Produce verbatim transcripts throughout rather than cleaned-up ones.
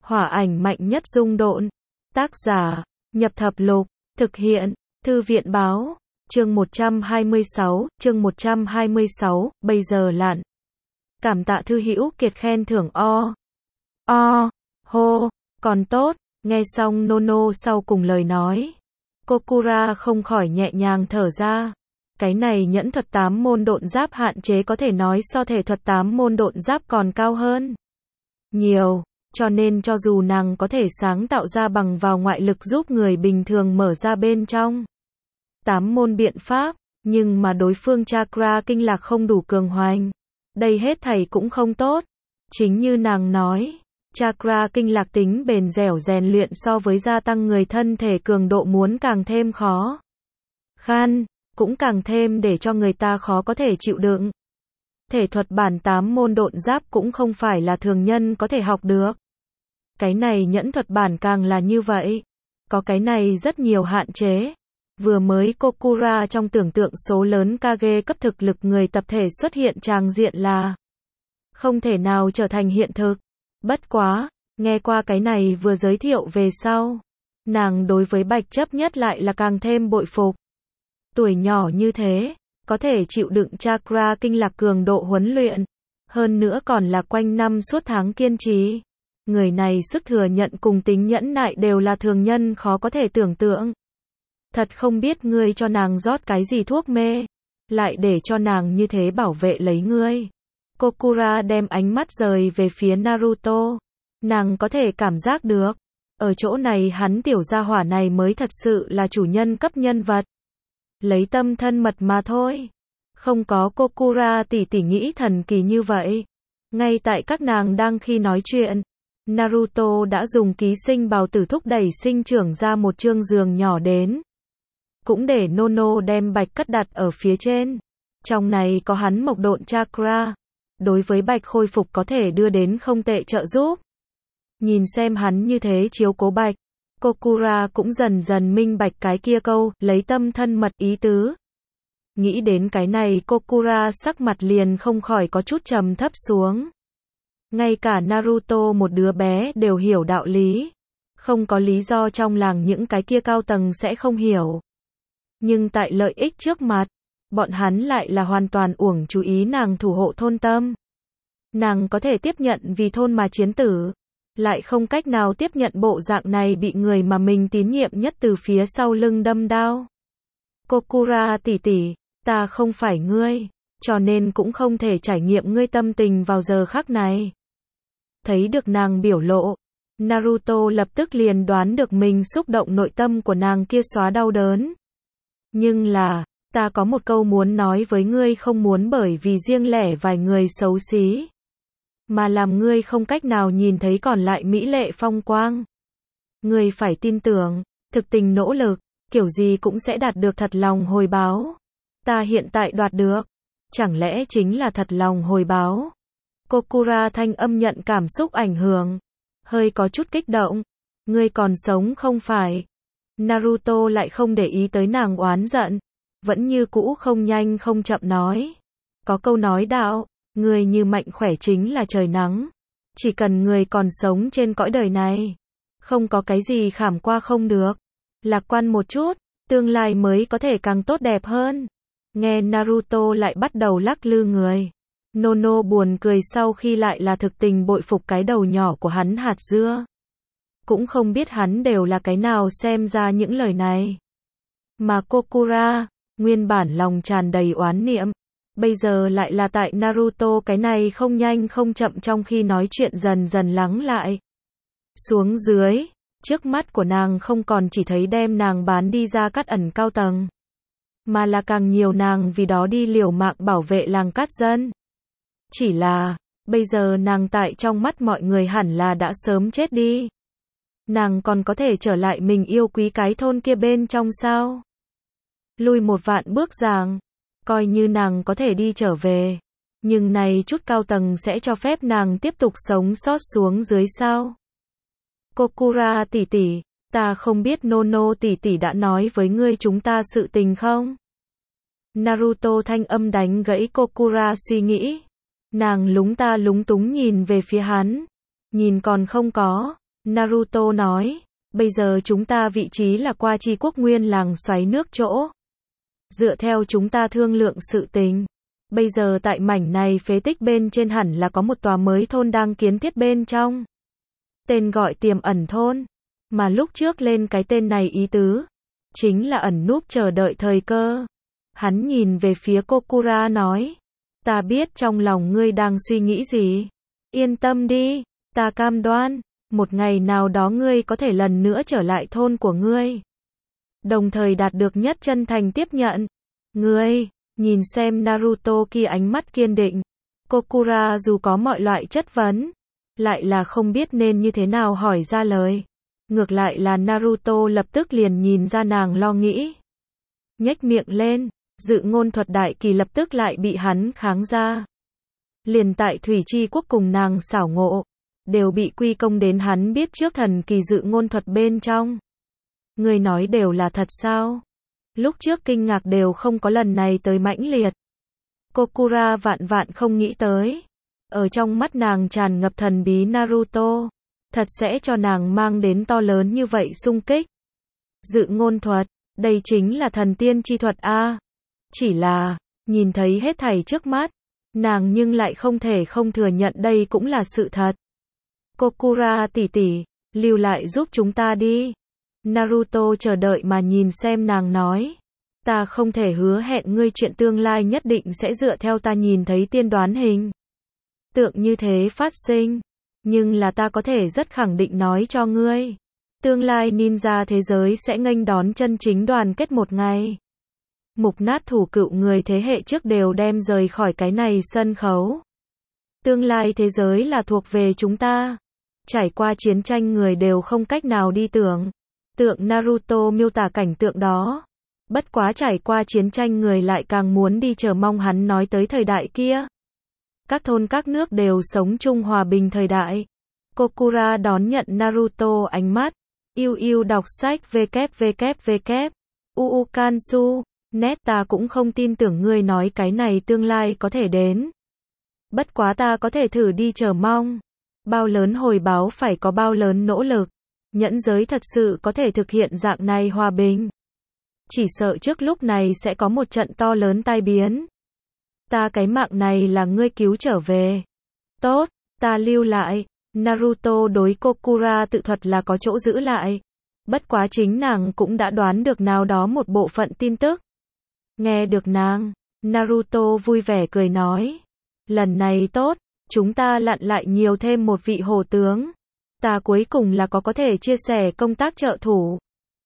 Hỏa ảnh mạnh nhất dung độn. Tác giả, Nhập Thập Lục. Thực hiện, Thư viện báo. Chương một trăm hai mươi sáu, chương một trăm hai mươi sáu, bây giờ lặn. Cảm tạ thư hữu Kiệt khen thưởng o. O, hô, còn tốt, nghe xong Nono sau cùng lời nói. Kokura không khỏi nhẹ nhàng thở ra. Cái này nhẫn thuật tám môn độn giáp hạn chế có thể nói so thể thuật tám môn độn giáp còn cao hơn nhiều, cho nên cho dù nàng có thể sáng tạo ra bằng vào ngoại lực giúp người bình thường mở ra bên trong tám môn biện pháp, nhưng mà đối phương chakra kinh lạc không đủ cường hoành. Đây hết thảy cũng không tốt. Chính như nàng nói, chakra kinh lạc tính bền dẻo rèn luyện so với gia tăng người thân thể cường độ muốn càng thêm khó khăn, cũng càng thêm để cho người ta khó có thể chịu đựng. Thể thuật bản tám môn độn giáp cũng không phải là thường nhân có thể học được. Cái này nhẫn thuật bản càng là như vậy. Có cái này rất nhiều hạn chế. Vừa mới Kokura trong tưởng tượng số lớn Kage cấp thực lực người tập thể xuất hiện tràng diện là không thể nào trở thành hiện thực. Bất quá, nghe qua cái này vừa giới thiệu về sau, nàng đối với Bạch chấp nhất lại là càng thêm bội phục. Tuổi nhỏ như thế, có thể chịu đựng chakra kinh lạc cường độ huấn luyện, hơn nữa còn là quanh năm suốt tháng kiên trì. Người này sức thừa nhận cùng tính nhẫn nại đều là thường nhân khó có thể tưởng tượng. Thật không biết ngươi cho nàng rót cái gì thuốc mê, lại để cho nàng như thế bảo vệ lấy ngươi. Kokura đem ánh mắt rời về phía Naruto. Nàng có thể cảm giác được, ở chỗ này hắn tiểu gia hỏa này mới thật sự là chủ nhân cấp nhân vật. Lấy tâm thân mật mà thôi. Không có Kokura tỷ tỷ nghĩ thần kỳ như vậy. Ngay tại các nàng đang khi nói chuyện, Naruto đã dùng ký sinh bào tử thúc đẩy sinh trưởng ra một chương giường nhỏ đến. Cũng để Nono đem Bạch cất đặt ở phía trên. Trong này có hắn mộc độn chakra. Đối với Bạch khôi phục có thể đưa đến không tệ trợ giúp. Nhìn xem hắn như thế chiếu cố Bạch, Kokura cũng dần dần minh bạch cái kia câu, lấy tâm thân mật ý tứ. Nghĩ đến cái này Kokura sắc mặt liền không khỏi có chút trầm thấp xuống. Ngay cả Naruto một đứa bé đều hiểu đạo lý. Không có lý do trong làng những cái kia cao tầng sẽ không hiểu. Nhưng tại lợi ích trước mặt, bọn hắn lại là hoàn toàn uổng chú ý nàng thủ hộ thôn tâm. Nàng có thể tiếp nhận vì thôn mà chiến tử, lại không cách nào tiếp nhận bộ dạng này bị người mà mình tín nhiệm nhất từ phía sau lưng đâm đao. Kokura tỷ tỷ, ta không phải ngươi, cho nên cũng không thể trải nghiệm ngươi tâm tình vào giờ khắc này. Thấy được nàng biểu lộ, Naruto lập tức liền đoán được mình xúc động nội tâm của nàng kia xóa đau đớn. Nhưng là, ta có một câu muốn nói với ngươi, không muốn bởi vì riêng lẻ vài người xấu xí mà làm ngươi không cách nào nhìn thấy còn lại mỹ lệ phong quang. Ngươi phải tin tưởng, thực tình nỗ lực, kiểu gì cũng sẽ đạt được thật lòng hồi báo. Ta hiện tại đoạt được, chẳng lẽ chính là thật lòng hồi báo? Kokura thanh âm nhận cảm xúc ảnh hưởng, hơi có chút kích động. Ngươi còn sống không phải? Naruto lại không để ý tới nàng oán giận, vẫn như cũ không nhanh không chậm nói. Có câu nói đạo, người như mạnh khỏe chính là trời nắng. Chỉ cần người còn sống trên cõi đời này, không có cái gì khảm qua không được. Lạc quan một chút, tương lai mới có thể càng tốt đẹp hơn. Nghe Naruto lại bắt đầu lắc lư người. Nono buồn cười sau khi lại là thực tình bội phục cái đầu nhỏ của hắn hạt dưa. Cũng không biết hắn đều là cái nào xem ra những lời này. Mà Kokura, nguyên bản lòng tràn đầy oán niệm, bây giờ lại là tại Naruto cái này không nhanh không chậm trong khi nói chuyện dần dần lắng lại. Xuống dưới, trước mắt của nàng không còn chỉ thấy đem nàng bán đi ra cát ẩn cao tầng, mà là càng nhiều nàng vì đó đi liều mạng bảo vệ làng cát dân. Chỉ là, bây giờ nàng tại trong mắt mọi người hẳn là đã sớm chết đi. Nàng còn có thể trở lại mình yêu quý cái thôn kia bên trong sao? Lui một vạn bước rằng, coi như nàng có thể đi trở về, nhưng này chút cao tầng sẽ cho phép nàng tiếp tục sống sót xuống dưới sao? Kokura tỷ tỷ, ta không biết Nono tỷ tỷ đã nói với ngươi chúng ta sự tình không? Naruto thanh âm đánh gãy Kokura suy nghĩ. Nàng lúng ta lúng túng nhìn về phía hắn. Nhìn còn không có. Naruto nói, bây giờ chúng ta vị trí là qua chi quốc nguyên làng xoáy nước chỗ. Dựa theo chúng ta thương lượng sự tình. Bây giờ tại mảnh này phế tích bên trên hẳn là có một tòa mới thôn đang kiến thiết bên trong. Tên gọi tiềm ẩn thôn. Mà lúc trước lên cái tên này ý tứ. Chính là ẩn núp chờ đợi thời cơ. Hắn nhìn về phía Kokura nói. Ta biết trong lòng ngươi đang suy nghĩ gì. Yên tâm đi, ta cam đoan. Một ngày nào đó ngươi có thể lần nữa trở lại thôn của ngươi. Đồng thời đạt được nhất chân thành tiếp nhận. Ngươi, nhìn xem Naruto kia ánh mắt kiên định. Kokura dù có mọi loại chất vấn, lại là không biết nên như thế nào hỏi ra lời. Ngược lại là Naruto lập tức liền nhìn ra nàng lo nghĩ. Nhếch miệng lên, dự ngôn thuật đại kỳ lập tức lại bị hắn kháng ra. Liền tại Thủy Chi quốc cùng nàng xảo ngộ, đều bị quy công đến hắn biết trước thần kỳ dự ngôn thuật bên trong. Người nói đều là thật sao? Lúc trước kinh ngạc đều không có lần này tới mãnh liệt. Kokura vạn vạn không nghĩ tới. Ở trong mắt nàng tràn ngập thần bí Naruto. Thật sẽ cho nàng mang đến to lớn như vậy xung kích. Dự ngôn thuật, đây chính là thần tiên chi thuật a. Chỉ là, nhìn thấy hết thảy trước mắt, nàng nhưng lại không thể không thừa nhận đây cũng là sự thật. Kokura tỷ tỷ, lưu lại giúp chúng ta đi. Naruto chờ đợi mà nhìn xem nàng nói. Ta không thể hứa hẹn ngươi chuyện tương lai nhất định sẽ dựa theo ta nhìn thấy tiên đoán hình tượng như thế phát sinh. Nhưng là ta có thể rất khẳng định nói cho ngươi. Tương lai ninja thế giới sẽ nghênh đón chân chính đoàn kết một ngày. Mục nát thủ cựu người thế hệ trước đều đem rời khỏi cái này sân khấu. Tương lai thế giới là thuộc về chúng ta. Trải qua chiến tranh người đều không cách nào đi tưởng. Tượng Naruto miêu tả cảnh tượng đó. Bất quá trải qua chiến tranh người lại càng muốn đi chờ mong hắn nói tới thời đại kia. Các thôn các nước đều sống chung hòa bình thời đại. Kokura đón nhận Naruto ánh mắt. Yêu yêu đọc sách www. Uu Kansu. Nét ta cũng không tin tưởng ngươi nói cái này tương lai có thể đến. Bất quá ta có thể thử đi chờ mong. Bao lớn hồi báo phải có bao lớn nỗ lực. Nhẫn giới thật sự có thể thực hiện dạng này hòa bình. Chỉ sợ trước lúc này sẽ có một trận to lớn tai biến. Ta cái mạng này là ngươi cứu trở về. Tốt, ta lưu lại. Naruto đối Kokura tự thuật là có chỗ giữ lại. Bất quá chính nàng cũng đã đoán được nào đó một bộ phận tin tức. Nghe được nàng, Naruto vui vẻ cười nói. Lần này tốt, chúng ta lặn lại nhiều thêm một vị hổ tướng. Ta cuối cùng là có có thể chia sẻ công tác trợ thủ.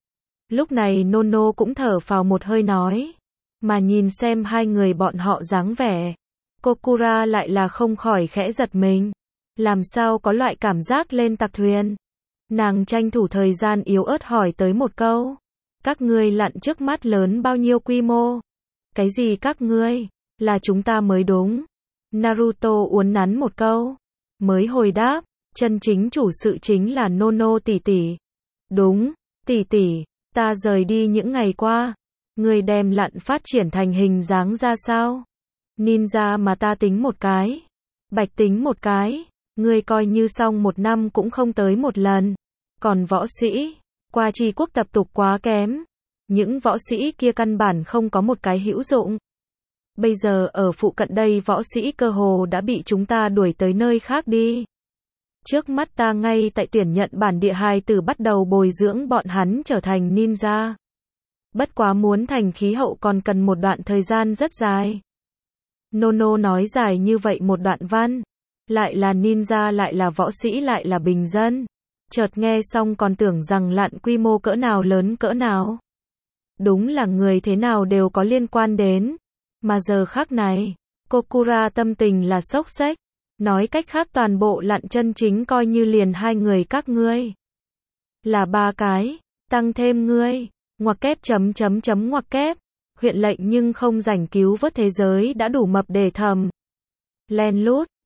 Lúc này Nono cũng thở phào một hơi nói. Mà nhìn xem hai người bọn họ dáng vẻ. Kokura lại là không khỏi khẽ giật mình. Làm sao có loại cảm giác lên tặc thuyền. Nàng tranh thủ thời gian yếu ớt hỏi tới một câu. Các ngươi lặn trước mắt lớn bao nhiêu quy mô? Cái gì các ngươi? Là chúng ta mới đúng. Naruto uốn nắn một câu. Mới hồi đáp. Chân chính chủ sự chính là Nono tỷ tỷ. Đúng, tỷ tỷ. Ta rời đi những ngày qua. Ngươi đem lặn phát triển thành hình dáng ra sao? Ninja mà ta tính một cái. Bạch tính một cái. Ngươi coi như xong một năm cũng không tới một lần. Còn võ sĩ, qua chi quốc tập tục quá kém. Những võ sĩ kia căn bản không có một cái hữu dụng. Bây giờ ở phụ cận đây võ sĩ cơ hồ đã bị chúng ta đuổi tới nơi khác đi. Trước mắt ta ngay tại tuyển nhận bản địa hài tử bắt đầu bồi dưỡng bọn hắn trở thành ninja. Bất quá muốn thành khí hậu còn cần một đoạn thời gian rất dài. Nono nói dài như vậy một đoạn văn. Lại là ninja lại là võ sĩ lại là bình dân. Chợt nghe xong còn tưởng rằng lặn quy mô cỡ nào lớn cỡ nào. Đúng là người thế nào đều có liên quan đến. Mà giờ khắc này, Kokura tâm tình là sốc xếch. Nói cách khác toàn bộ lặn chân chính coi như liền hai người các ngươi. Là ba cái, tăng thêm ngươi, ngoặc kép chấm chấm chấm ngoặc kép. Huyện lệnh nhưng không rảnh cứu vớt thế giới đã đủ mập để thầm. Len lút.